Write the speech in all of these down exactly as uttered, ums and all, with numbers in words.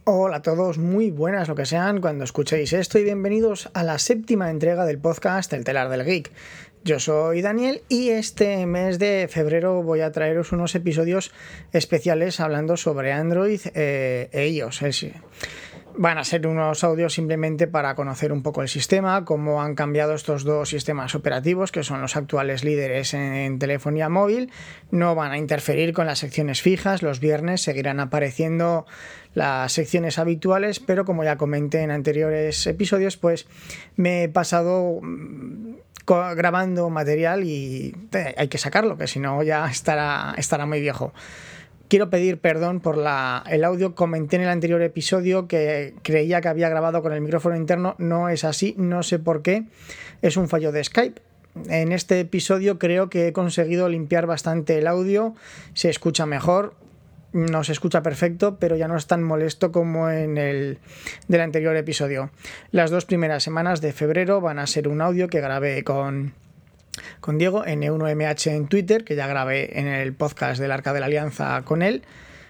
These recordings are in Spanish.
Hola a todos, muy buenas lo que sean cuando escuchéis esto y bienvenidos a la séptima entrega del podcast El Telar del Geek. Yo soy Daniel y este mes de febrero voy a traeros unos episodios especiales hablando sobre Android eh, e iOS. Es, Van a ser unos audios simplemente para conocer un poco el sistema, cómo han cambiado estos dos sistemas operativos, que son los actuales líderes en, en telefonía móvil. No van a interferir con las secciones fijas, los viernes seguirán apareciendo las secciones habituales, pero como ya comenté en anteriores episodios, pues me he pasado grabando material y hay que sacarlo, que si no ya estará, estará muy viejo. Quiero pedir perdón por la, el audio. Comenté en el anterior episodio que creía que había grabado con el micrófono interno. No es así, no sé por qué. Es un fallo de Skype. En este episodio creo que he conseguido limpiar bastante el audio. Se escucha mejor. No se escucha perfecto, pero ya no es tan molesto como en el del anterior episodio. Las dos primeras semanas de febrero van a ser un audio que grabé con... con Diego, ene uno eme hache en Twitter, que ya grabé en el podcast del Arca de la Alianza con él.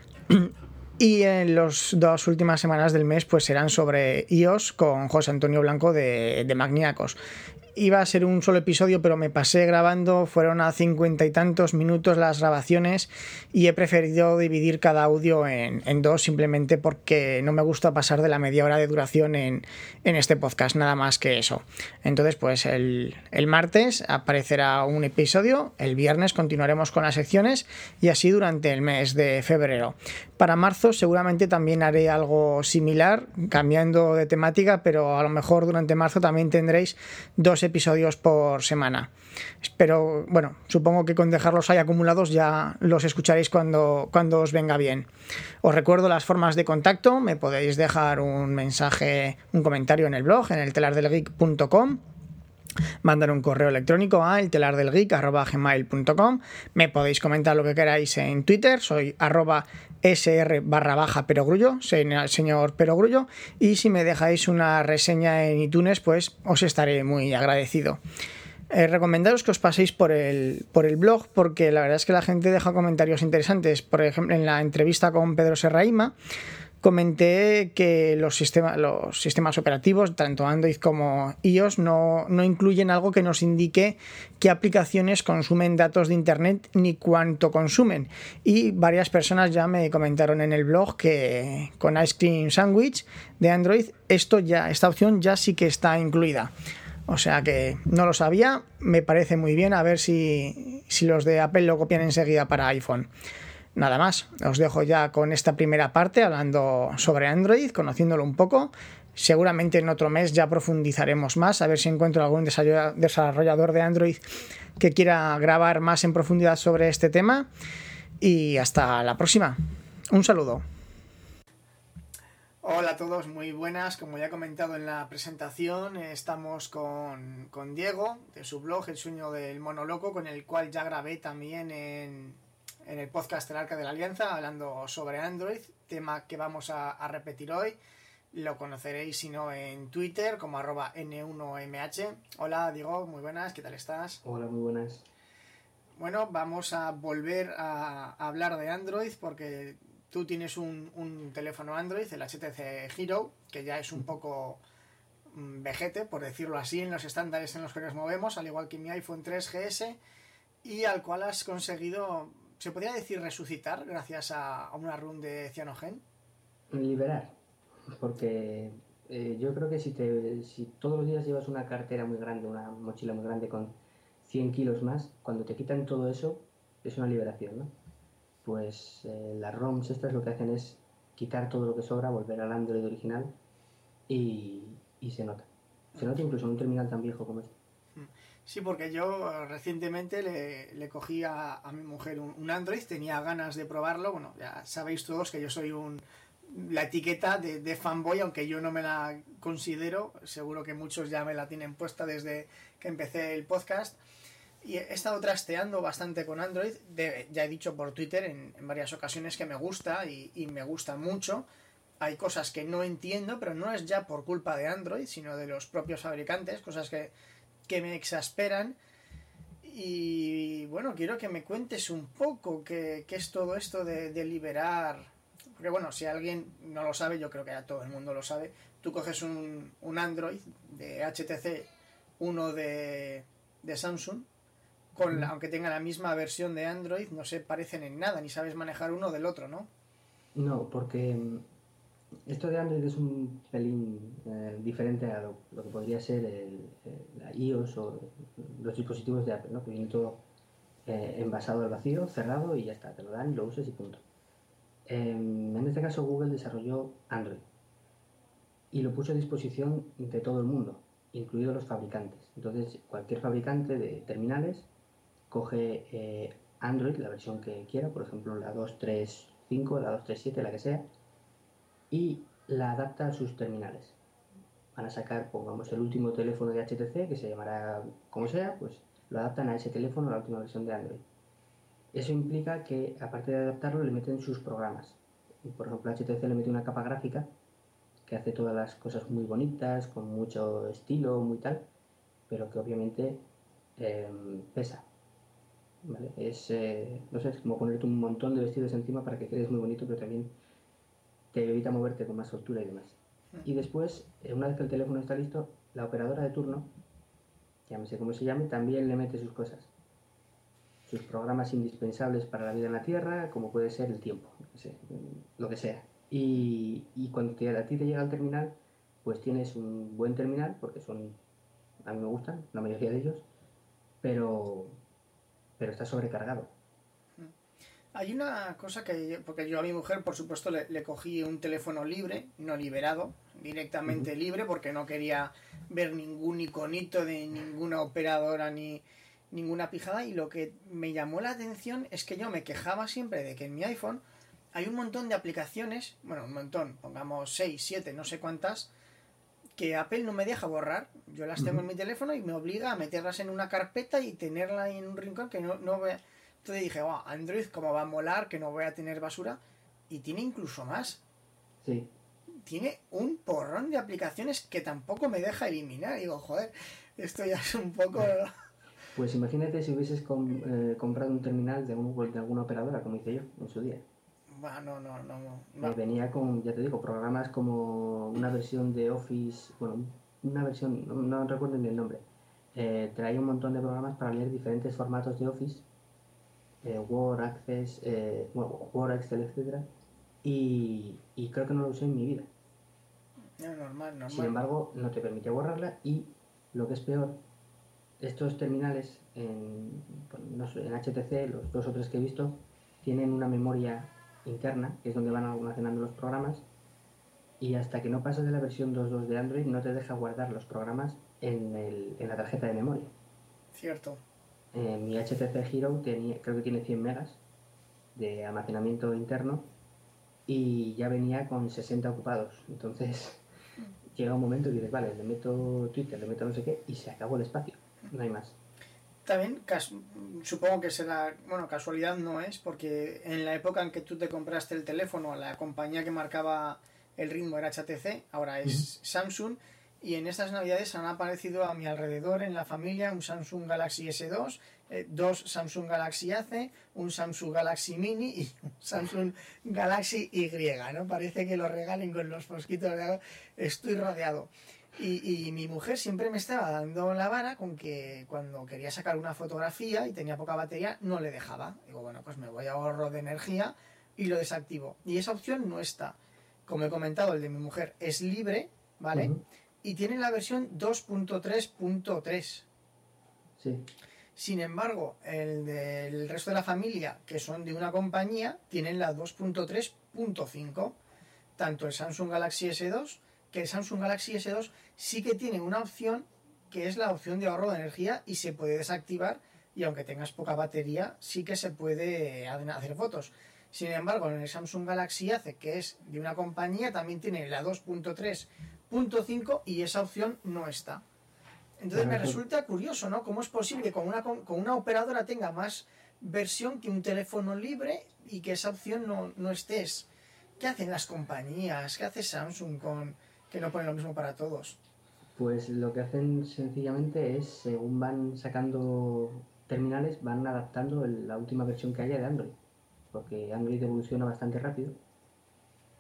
Y en las dos últimas semanas del mes pues serán sobre iOS con José Antonio Blanco de, de Magníacos. Iba a ser un solo episodio, pero me pasé grabando, fueron a cincuenta y tantos minutos las grabaciones y he preferido dividir cada audio en, en dos, simplemente porque no me gusta pasar de la media hora de duración en, en este podcast, nada más que eso. Entonces pues el, el martes aparecerá un episodio, el viernes continuaremos con las secciones y así durante el mes de febrero. Para marzo seguramente también haré algo similar, cambiando de temática, pero a lo mejor durante marzo también tendréis dos episodios por semana. Espero, bueno, supongo que con dejarlos ahí acumulados ya los escucharéis cuando, cuando os venga bien. Os recuerdo las formas de contacto. Me podéis dejar un mensaje, un comentario en el blog, en el telar del geek punto com. Mandar un correo electrónico a eltelardelgeek arroba gmail punto com. Me podéis comentar lo que queráis en Twitter, soy arroba sr barra baja perogrullo, soy el señor Perogrullo, y si me dejáis una reseña en iTunes pues os estaré muy agradecido. Eh, recomendaros que os paséis por el, por el blog, porque la verdad es que la gente deja comentarios interesantes. Por ejemplo, en la entrevista con Pedro Serraima comenté que los sistemas, los sistemas operativos, tanto Android como iOS, no, no incluyen algo que nos indique qué aplicaciones consumen datos de Internet ni cuánto consumen. Y varias personas ya me comentaron en el blog que con Ice Cream Sandwich de Android esto ya, esta opción ya sí que está incluida. O sea que no lo sabía, me parece muy bien, a ver si, si los de Apple lo copian enseguida para iPhone. Nada más, os dejo ya con esta primera parte hablando sobre Android, conociéndolo un poco. Seguramente en otro mes ya profundizaremos más, a ver si encuentro algún desarrollador de Android que quiera grabar más en profundidad sobre este tema. Y hasta la próxima. Un saludo. Hola a todos, muy buenas. Como ya he comentado en la presentación, estamos con, con Diego, de su blog El Sueño del Mono Loco, con el cual ya grabé también en... en el podcast El Arca de la Alianza, hablando sobre Android, tema que vamos a, a repetir hoy. Lo conoceréis, si no, en Twitter, como arroba ene uno eme hache. Hola, Diego, muy buenas, ¿qué tal estás? Hola, muy buenas. Bueno, vamos a volver a, a hablar de Android, porque tú tienes un, un teléfono Android, el hache te ce Hero, que ya es un poco mmm, vejete, por decirlo así, en los estándares en los que nos movemos, al igual que mi iPhone tres ge ese, y al cual has conseguido... ¿Se podría decir resucitar gracias a, a una run de cianogen? Liberar, porque eh, yo creo que si, te, si todos los días llevas una cartera muy grande, una mochila muy grande con cien kilos más, cuando te quitan todo eso es una liberación, ¿no? Pues eh, las ROMs estas lo que hacen es quitar todo lo que sobra, volver al Android original y, y se nota. Se nota incluso en un terminal tan viejo como este. Sí, porque yo recientemente le, le cogí a, a mi mujer un, un Android, tenía ganas de probarlo. Bueno, ya sabéis todos que yo soy un la etiqueta de, de fanboy, aunque yo no me la considero, seguro que muchos ya me la tienen puesta desde que empecé el podcast. Y he estado trasteando bastante con Android, de, ya he dicho por Twitter en, en varias ocasiones que me gusta y, y me gusta mucho. Hay cosas que no entiendo, pero no es ya por culpa de Android, sino de los propios fabricantes, cosas que... que me exasperan. Y bueno, quiero que me cuentes un poco qué, qué es todo esto de, de liberar, Porque bueno, si alguien no lo sabe, yo creo que ya todo el mundo lo sabe, tú coges un, un Android de H T C, uno de, de Samsung, con la, Ujú. aunque tenga la misma versión de Android, no se parecen en nada, ni sabes manejar uno del otro, ¿no? No, porque mm, esto de Android es un pelín eh, diferente a lo, lo que podría ser el, el- la iOS o los dispositivos de Apple, ¿no? Que viene todo eh, envasado al vacío, cerrado y ya está, te lo dan, lo usas y punto. Em, en este caso Google desarrolló Android y lo puso a disposición de todo el mundo, incluidos los fabricantes. Entonces, cualquier fabricante de terminales coge eh, Android, la versión que quiera, por ejemplo la dos punto tres punto cinco, la dos punto tres punto siete, la que sea, y la adapta a sus terminales. Van a sacar, pongamos, el último teléfono de H T C, que se llamará como sea, pues lo adaptan a ese teléfono, a la última versión de Android. Eso implica que, aparte de adaptarlo, le meten sus programas. Por ejemplo, H T C le mete una capa gráfica que hace todas las cosas muy bonitas, con mucho estilo, muy tal, pero que obviamente eh, pesa. ¿Vale? Es, eh, no sé, es como ponerte un montón de vestidos encima para que quedes muy bonito, pero también te evita moverte con más soltura y demás. Y después, eh, una vez que el teléfono está listo, la operadora de turno, llámese como se llame, también le mete sus cosas, sus programas indispensables para la vida en la Tierra, como puede ser el tiempo, no sé, lo que sea. Y, y cuando te, a ti te llega el terminal, pues tienes un buen terminal, porque son, a mí me gustan, la mayoría de ellos, pero, pero está sobrecargado. Hay una cosa que, porque yo a mi mujer, por supuesto, le, le cogí un teléfono libre, no liberado, directamente Ujú. libre, porque no quería ver ningún iconito de ninguna operadora ni ninguna pijada. Y lo que me llamó la atención es que yo me quejaba siempre de que en mi iPhone hay un montón de aplicaciones, bueno, un montón, pongamos seis siete no sé cuántas, que Apple no me deja borrar. Yo las tengo en Ujú. mi teléfono y me obliga a meterlas en una carpeta y tenerla ahí en un rincón que no, no ve. Entonces dije, wow, Android, cómo va a molar, que no voy a tener basura. Y tiene incluso más. Sí. Tiene un porrón de aplicaciones que tampoco me deja eliminar. Digo, joder, esto ya es un poco. Pues imagínate si hubieses com- eh, comprado un terminal de, un- de alguna operadora, como hice yo en su día. Bueno, no, no, no, Eh, no. venía con, ya te digo, programas como una versión de Office, bueno, una versión, no, no recuerdo ni el nombre. Eh, traía un montón de programas para leer diferentes formatos de Office, eh, Word, Access, eh, bueno, Word, Excel, etcétera. Y, y creo que no lo usé en mi vida. No, normal, Sin normal. embargo, no te permitía borrarla y lo que es peor, estos terminales en, bueno, no sé, en H T C, los dos o tres que he visto, tienen una memoria interna, que es donde van almacenando los programas, y hasta que no pasas de la versión dos punto dos de Android no te deja guardar los programas en, el, en la tarjeta de memoria. Cierto. Eh, mi H T C Hero tenía, creo que tiene cien megas de almacenamiento interno y ya venía con sesenta ocupados. Entonces llega un momento y dices, vale, le meto Twitter, le meto no sé qué y se acabó el espacio. No hay más. También cas- supongo que será, bueno, casualidad no es, porque en la época en que tú te compraste el teléfono, la compañía que marcaba el ritmo era H T C, ahora Ujú. es Samsung, y en estas navidades han aparecido a mi alrededor en la familia un Samsung Galaxy S dos, eh, dos Samsung Galaxy Ace, un Samsung Galaxy Mini y un Samsung Galaxy Y, ¿no? Parece que lo regalen con los mosquitos de agua. Estoy rodeado. Y, y mi mujer siempre me estaba dando la vara con que cuando quería sacar una fotografía y tenía poca batería, no le dejaba. Digo, bueno, pues me voy a ahorro de energía y lo desactivo. Y esa opción no está. Como he comentado, el de mi mujer es libre, ¿vale? Ujú. Y tiene la versión dos punto tres punto tres. Sí. Sin embargo, el del resto de la familia, que son de una compañía, tienen la dos punto tres punto cinco. Tanto el Samsung Galaxy S dos, que el Samsung Galaxy S dos sí que tiene una opción que es la opción de ahorro de energía y se puede desactivar y aunque tengas poca batería sí que se puede hacer fotos. Sin embargo, en el Samsung Galaxy Ace, que es de una compañía, también tiene la dos punto tres punto cinco y esa opción no está. Entonces Claro, me eso, resulta curioso, ¿no? ¿Cómo es posible que con una, con una operadora tenga más versión que un teléfono libre y que esa opción no, no estés? ¿Qué hacen las compañías? ¿Qué hace Samsung con que no ponen lo mismo para todos? pues lo que hacen sencillamente es, según van sacando terminales, van adaptando el- la última versión que haya de Android, porque Android evoluciona bastante rápido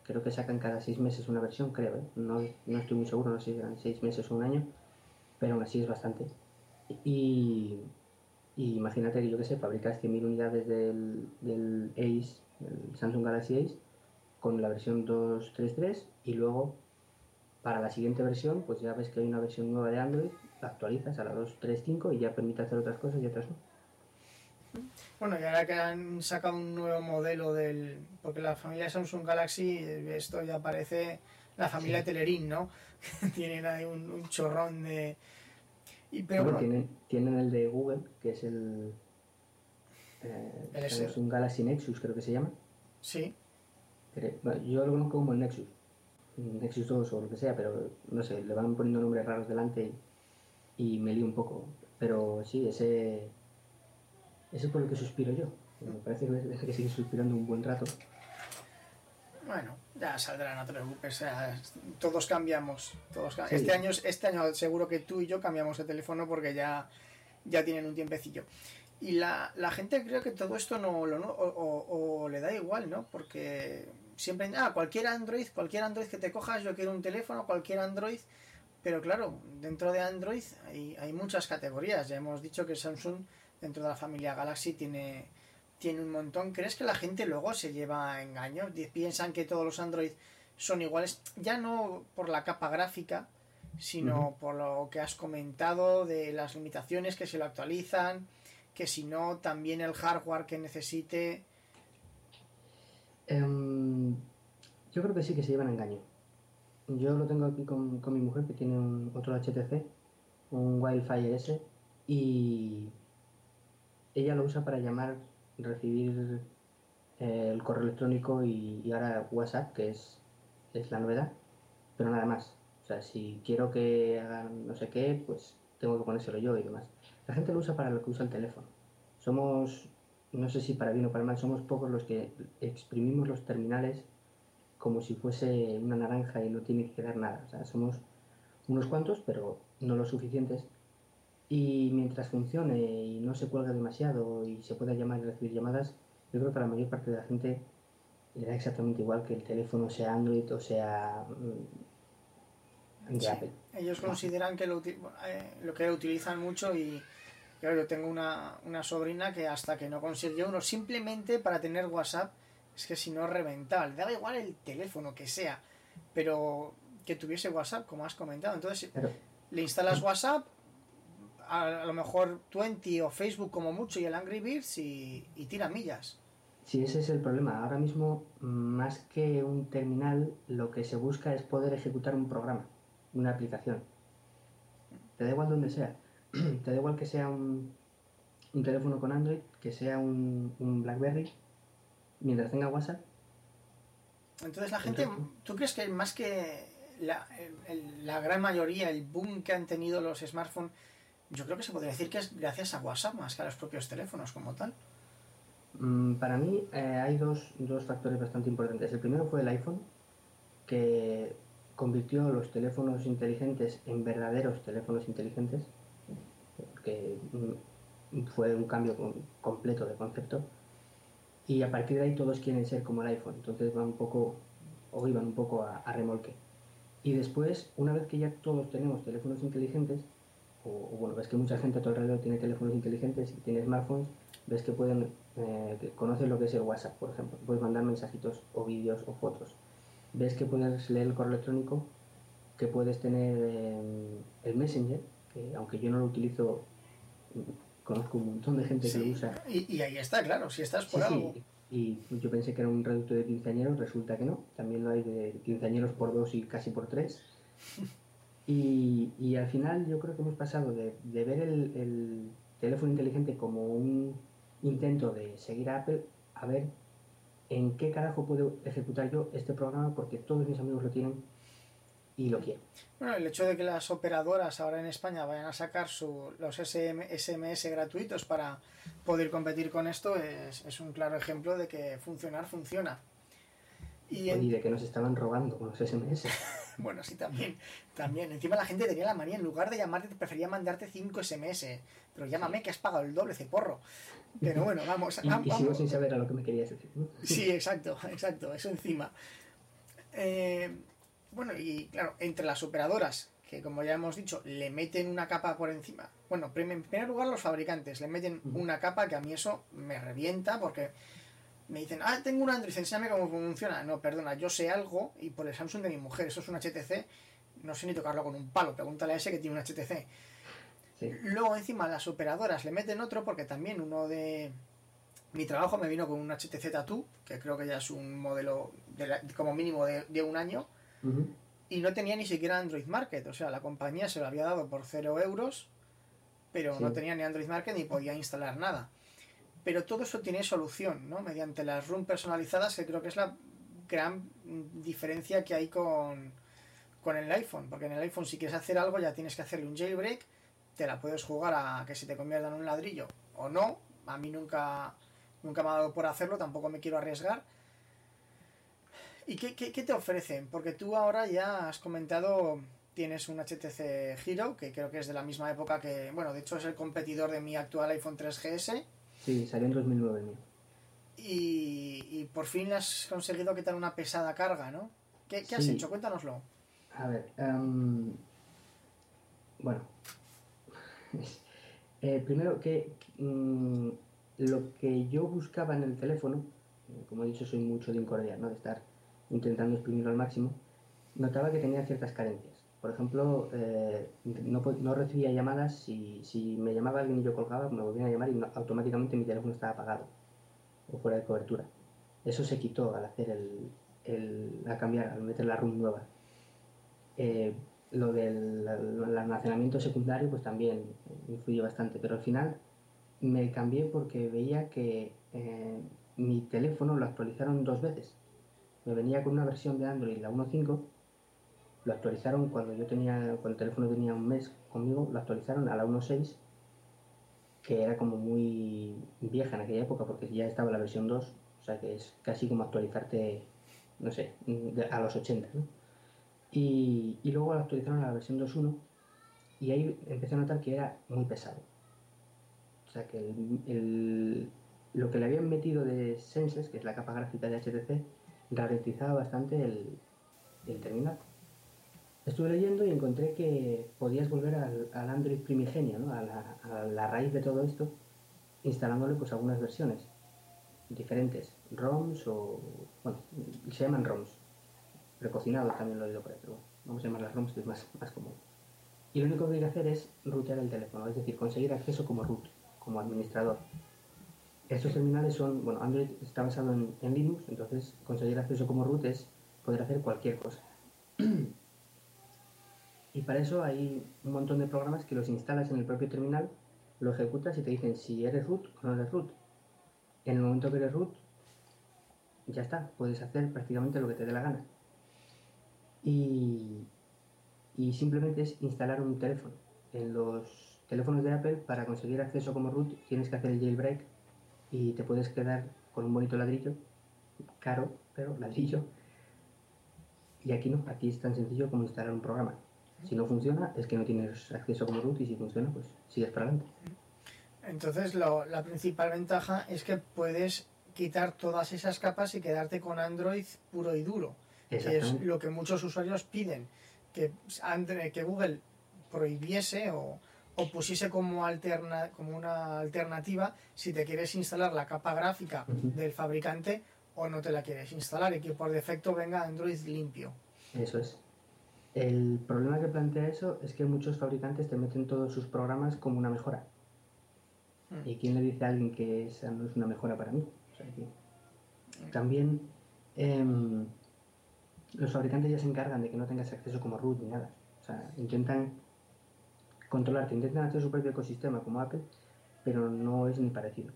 Creo que sacan cada seis meses una versión, creo, ¿eh? No, no estoy muy seguro, no sé si eran seis meses o un año, pero aún así es bastante. Y, y imagínate que yo que sé, fabricas cien mil unidades del, del Ace, el Samsung Galaxy Ace, con la versión dos punto tres y luego para la siguiente versión, pues ya ves que hay una versión nueva de Android, la actualizas a la dos punto cinco y ya permite hacer otras cosas y otras no. Bueno, y ahora que han sacado un nuevo modelo del... Porque la familia Samsung Galaxy, esto ya parece la familia Sí. Telerín, ¿no? Tienen ahí un, un chorrón de... Y, pero Bueno, bueno, tienen, tienen el de Google, que es el eh, el S, Samsung Galaxy Nexus, creo que se llama. sí. Cre- bueno, yo lo conozco como el Nexus, Nexus dos o lo que sea, pero no sé, le van poniendo nombres raros delante y, y me lío un poco. Pero sí, ese, ese es por el que suspiro yo. Me parece que, que sigue suspirando un buen rato. Bueno, ya saldrá, no te preocupes. O sea, todos cambiamos. Todos cam- Este Sí. año, este año seguro que tú y yo cambiamos de teléfono porque ya, ya tienen un tiempecillo. Y la, la gente creo que todo esto no lo no, o, o- o le da igual, ¿no? Porque siempre, ah, cualquier Android, cualquier Android que te cojas, yo quiero un teléfono, cualquier Android. Pero claro, dentro de Android hay, hay muchas categorías. Ya hemos dicho que Samsung, dentro de la familia Galaxy, tiene, tiene un montón. ¿Crees que la gente luego se lleva a engaño? Piensan que todos los Android son iguales, ya no por la capa gráfica, Ujú. sino por lo que has comentado de las limitaciones, que se lo actualizan, que si no, también el hardware que necesite. Em, yo creo que sí que se llevan a engaño. Yo lo tengo aquí con, con mi mujer que tiene un, otro H T C, un Wildfire S, y ella lo usa para llamar, recibir eh, el correo electrónico y, y ahora WhatsApp, que es, es la novedad, pero nada más. O sea, si quiero que hagan no sé qué, pues tengo que ponérselo yo y demás. La gente lo usa para lo que usa el teléfono. Somos, no sé si para bien o para mal, somos pocos los que exprimimos los terminales como si fuese una naranja y no tiene que quedar nada. O sea, somos unos cuantos, pero no los suficientes. Y mientras funcione y no se cuelgue demasiado y se pueda llamar y recibir llamadas, yo creo que a la mayor parte de la gente le da exactamente igual que el teléfono sea Android o sea mm, de Sí, Apple. ellos Vamos. consideran que lo, eh, lo que utilizan mucho y claro, yo tengo una, una sobrina que hasta que no consigue uno simplemente para tener WhatsApp, es que si no reventaba, le daba igual el teléfono que sea, pero que tuviese WhatsApp, como has comentado. Entonces Pero le instalas WhatsApp, a, a lo mejor veinte o Facebook como mucho y el Angry Birds y, y tira millas. si ese es el problema, ahora mismo más que un terminal, lo que se busca es poder ejecutar un programa, una aplicación. Te da igual donde sea. Te da igual que sea un, un teléfono con Android, que sea un, un BlackBerry, mientras tenga WhatsApp, Entonces la el gente, resto. ¿tú crees que más que la, el- la gran mayoría, el boom que han tenido los smartphones, yo creo que se podría decir que es gracias a WhatsApp más que a los propios teléfonos como tal? Mm, Para mí eh, hay dos, dos factores bastante importantes. El primero fue el iPhone, que convirtió los teléfonos inteligentes en verdaderos teléfonos inteligentes, porque mm, fue un cambio con- completo de concepto. Y a partir de ahí todos quieren ser como el iPhone, entonces van un poco, o iban un poco a, a remolque. Y después, una vez que ya todos tenemos teléfonos inteligentes, o, o bueno, ves que mucha gente a tu alrededor tiene teléfonos inteligentes y tiene smartphones, ves que pueden, eh, que conocen lo que es el WhatsApp, por ejemplo. Puedes mandar mensajitos o vídeos o fotos. Ves que puedes leer el correo electrónico, que puedes tener eh, el Messenger, que aunque yo no lo utilizo, mm, conozco un montón de gente que lo Sí, usa. y, y ahí está, claro, si estás Sí, por algo. sí, y yo pensé que era un reducto de quinceañeros, resulta que no. También lo hay de quinceañeros por dos y casi por tres. Y, y al final yo creo que hemos pasado de, de ver el, el teléfono inteligente como un intento de seguir a Apple a ver en qué carajo puedo ejecutar yo este programa porque todos mis amigos lo tienen y lo quiero. Bueno, el hecho de que las operadoras ahora en España vayan a sacar su, los S M S gratuitos para poder competir con esto es, es un claro ejemplo de que funcionar funciona. Y Oye, y en, de que nos estaban robando con los S M S. bueno, sí, también, también. Encima la gente tenía la manía, en lugar de llamarte, prefería mandarte cinco S M S. Pero llámame Sí. que has pagado el doble, ceporro. Pero bueno, vamos, Y, vamos, y sigo vamos. sin saber a lo que me querías decir, ¿no? Sí, exacto, exacto, eso encima. Eh, bueno, y claro, entre las operadoras, que como ya hemos dicho, le meten una capa por encima. Bueno, prim- en primer lugar los fabricantes le meten Ujú. una capa que a mí eso me revienta porque me dicen, ah, tengo un Android, enséñame cómo funciona. No, perdona, yo sé algo y por el Samsung de mi mujer, eso es un H T C, no sé ni tocarlo con un palo, pregúntale a ese que tiene un H T C. Sí, Luego encima las operadoras le meten otro porque también uno de mi trabajo me vino con un H T C Tattoo, que creo que ya es un modelo de la- como mínimo de, de un año, ujú, y no tenía ni siquiera Android Market, o sea, la compañía se lo había dado por cero euros, pero no sí, tenía ni Android Market ni podía instalar nada. Pero todo eso tiene solución, ¿no? Mediante las ROM personalizadas, que creo que es la gran diferencia que hay con, con el iPhone, porque en el iPhone si quieres hacer algo ya tienes que hacerle un jailbreak, te la puedes jugar a que se te convierta en un ladrillo o no, a mí nunca, nunca me ha dado por hacerlo, tampoco me quiero arriesgar. ¿Y qué, qué, qué te ofrecen? Porque tú ahora ya has comentado, tienes un H T C Hero, que creo que es de la misma época que, bueno, de hecho es el competidor de mi actual iPhone tres G S, sí, salió en dos mil nueve el mío. y, y por fin has conseguido quitar una pesada carga, ¿no? ¿Qué, qué has hecho? Sí, Cuéntanoslo. a ver, em, bueno, eh, primero que mm, lo que yo buscaba en el teléfono, eh, como he dicho, soy mucho de incordiar, ¿no? De estar intentando exprimirlo al máximo, notaba que tenía ciertas carencias. Por ejemplo, eh, no, po- no recibía llamadas, si, si me llamaba alguien y yo colgaba, me volvían a llamar y no- automáticamente mi teléfono estaba apagado o fuera de cobertura. Eso se quitó al hacer el, el- a cambiar, al meter la ROM nueva. Eh, lo del el almacenamiento secundario pues también influye bastante, pero al final me cambié porque veía que eh, mi teléfono lo actualizaron dos veces. Me venía con una versión de Android, la uno punto cinco, lo actualizaron cuando yo tenía, cuando el teléfono tenía un mes conmigo, lo actualizaron a la uno punto seis, que era como muy vieja en aquella época porque ya estaba la versión dos, o sea que es casi como actualizarte, no sé, de- a los ochenta, ¿no? Y, y luego lo actualizaron a la versión dos punto uno y ahí empecé a notar que era muy pesado. O sea que el, el- lo que le habían metido de Senses, que es la capa gráfica de H T C, ralentizaba bastante el, el terminal. Estuve leyendo y encontré que podías volver al, al Android primigenio, ¿no? A la, a la raíz de todo esto, instalándole pues algunas versiones diferentes, ROMs o, bueno, se llaman ROMs, precocinados también lo he oído por ahí, pero bueno, vamos a llamarlas ROMs que es más, más común. Y lo único que hay que hacer es rootear el teléfono, es decir, conseguir acceso como root, como administrador. Estos terminales son, bueno, Android está basado en, en Linux, entonces conseguir acceso como root es poder hacer cualquier cosa. Y para eso hay un montón de programas que los instalas en el propio terminal, lo ejecutas y te dicen si eres root o no eres root. En el momento que eres root, ya está, puedes hacer prácticamente lo que te dé la gana. Y, y simplemente es instalar un teléfono. En los teléfonos de Apple, para conseguir acceso como root, tienes que hacer el jailbreak y te puedes quedar con un bonito ladrillo, caro, pero ladrillo. Y aquí no, aquí es tan sencillo como instalar un programa. Si no funciona, es que no tienes acceso como root, y si funciona, pues sigues para adelante. Entonces lo, la principal ventaja es que puedes quitar todas esas capas y quedarte con Android puro y duro, que es Exactamente. lo que muchos usuarios piden, que, Android, que Google prohibiese o, o pusiese como, alterna, como una alternativa si te quieres instalar la capa gráfica Ujú. del fabricante o no te la quieres instalar y que por defecto venga Android limpio. Eso es. El problema que plantea eso es que muchos fabricantes te meten todos sus programas como una mejora. Mm. ¿Y quién le dice a alguien que esa no es una mejora para mí? O sea que también em, los fabricantes ya se encargan de que no tengas acceso como root ni nada. O sea, intentan controlarte, intentan hacer su propio ecosistema como Apple, pero no es ni parecido.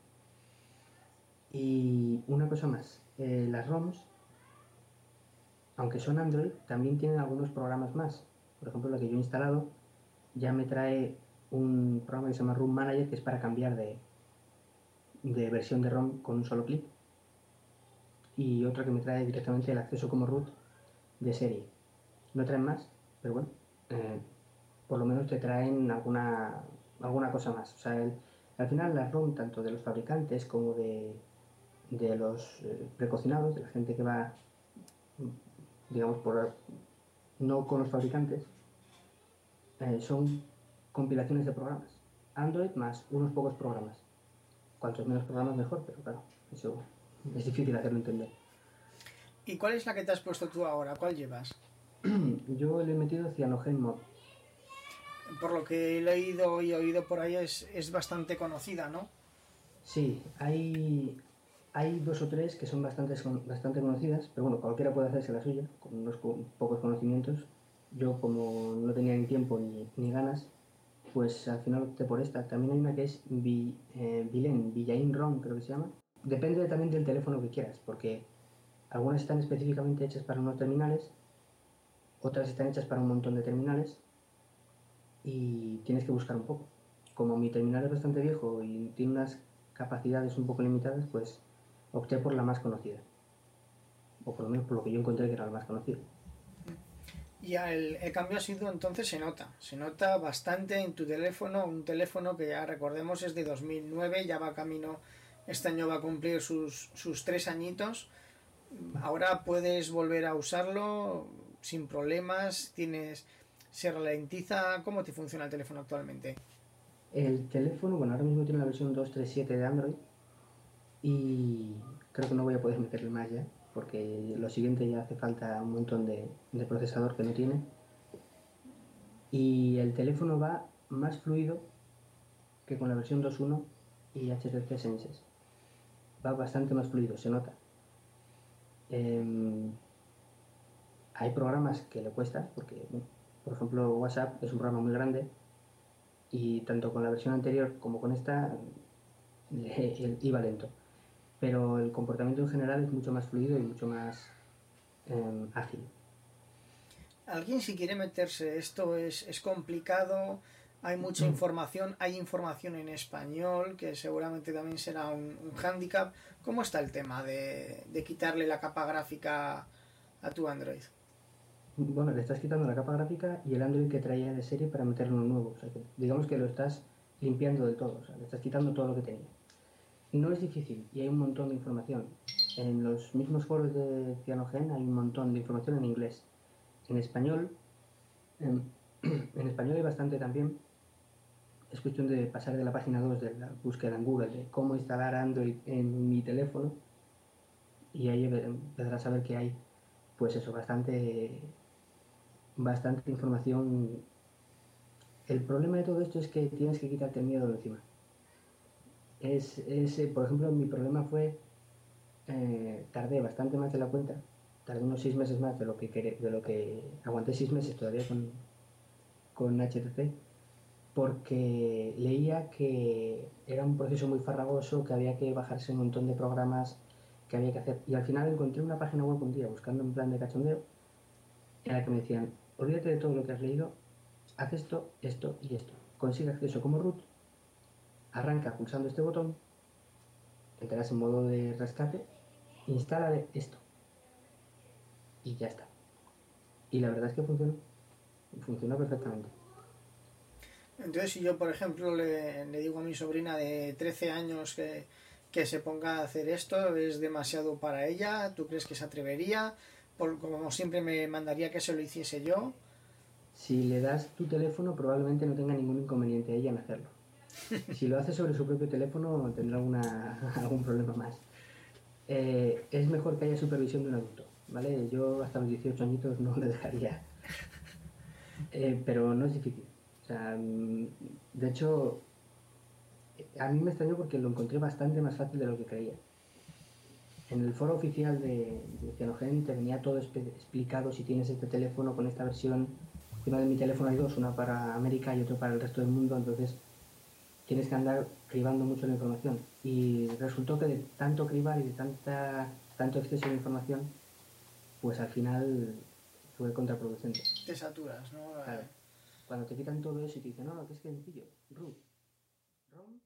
Y una cosa más, eh, las ROMs, aunque son Android, también tienen algunos programas más. Por ejemplo, la que yo he instalado ya me trae un programa que se llama Room Manager, que es para cambiar de, de versión de ROM con un solo clic, y otra que me trae directamente el acceso como root de serie. No traen más, pero bueno, eh, por lo menos te traen alguna, alguna cosa más. O sea, el- al final la ROM, tanto de los fabricantes como de, de los eh, precocinados, de la gente que va digamos, por, no con los fabricantes, eh, son compilaciones de programas. Android más unos pocos programas. Cuantos menos programas mejor, pero claro, eso es difícil hacerlo entender. ¿Y cuál es la que te has puesto tú ahora? ¿Cuál llevas? Yo le he metido CyanogenMod. Por lo que he leído y oído por ahí es, es bastante conocida, ¿no? Sí, hay, hay dos o tres que son bastante, bastante conocidas, pero bueno, cualquiera puede hacerse la suya, con unos pocos conocimientos. Yo, como no tenía ni tiempo ni, ni ganas, pues al final opté por esta. También hay una que es Vi, eh, Villain, Villain ROM, creo que se llama. Depende también del teléfono que quieras, porque algunas están específicamente hechas para unos terminales, otras están hechas para un montón de terminales y tienes que buscar un poco. Como mi terminal es bastante viejo y tiene unas capacidades un poco limitadas, pues opté por la más conocida. O por lo menos por lo que yo encontré que era la más conocida. Y el, el cambio ha sido, entonces se nota, se nota bastante en tu teléfono, un teléfono que ya recordemos es de dos mil nueve, ya va camino, este año va a cumplir sus, sus tres añitos. Ahora puedes volver a usarlo sin problemas, tienes, se ralentiza. ¿Cómo te funciona el teléfono actualmente? El teléfono, bueno, ahora mismo tiene la versión dos punto tres punto siete de Android y creo que no voy a poder meterle más ya, porque lo siguiente ya hace falta un montón de, de procesador que no tiene. Y el teléfono va más fluido que con la versión dos punto uno y H T C Senses. Va bastante más fluido, se nota. Eh, hay programas que le cuesta, porque, bueno, por ejemplo, WhatsApp es un programa muy grande y tanto con la versión anterior como con esta le, iba lento. Pero el comportamiento en general es mucho más fluido y mucho más eh, ágil. Alguien si quiere meterse, esto es, es complicado, hay mucha información, hay información en español, que seguramente también será un, un hándicap. ¿Cómo está el tema de, de quitarle la capa gráfica a tu Android? Bueno, le estás quitando la capa gráfica y el Android que traía de serie para meterle uno nuevo. O sea, que digamos que lo estás limpiando del todo. O sea, le estás quitando todo lo que tenía. No es difícil y hay un montón de información. En los mismos foros de Cyanogen hay un montón de información en inglés. En español, en, en español hay bastante también. Es cuestión de pasar de la página dos de la búsqueda en Google de cómo instalar Android en mi teléfono y ahí empezarás a ver que hay, pues eso, bastante, bastante información. El problema de todo esto es que tienes que quitarte el miedo de encima. Es, es, por ejemplo, mi problema fue, eh, tardé bastante más de la cuenta, tardé unos seis meses más de lo que, de lo que aguanté seis meses todavía con, con H T C, porque leía que era un proceso muy farragoso, que había que bajarse un montón de programas que había que hacer. Y al final encontré una página web un día buscando un plan de cachondeo en la que me decían, olvídate de todo lo que has leído, haz esto, esto y esto. Consigue acceso como root, arranca pulsando este botón, entrarás en modo de rescate, instálale esto y ya está. Y la verdad es que funcionó, funciona perfectamente. Entonces, si yo, por ejemplo, le, le digo a mi sobrina de trece años que, que se ponga a hacer esto, ¿es demasiado para ella? ¿Tú crees que se atrevería? Por, como siempre me mandaría que se lo hiciese yo. Si le das tu teléfono, probablemente no tenga ningún inconveniente ella en hacerlo. Si lo hace sobre su propio teléfono, tendrá alguna, algún problema más. Eh, es mejor que haya supervisión de un adulto, ¿vale? Yo hasta los dieciocho añitos no le dejaría. Eh, pero no es difícil. O sea, de hecho, a mí me extrañó porque lo encontré bastante más fácil de lo que creía. En el foro oficial de, de Cyanogen te venía todo explicado si tienes este teléfono con esta versión. Encima de mi teléfono hay dos, una para América y otro para el resto del mundo, entonces tienes que andar cribando mucho la información. Y resultó que de tanto cribar y de tanta, tanto exceso de información, pues al final fue contraproducente. Te saturas, ¿no? Claro, cuando te quitan todo eso y te dicen, no, no, que es sencillo, root, ROM,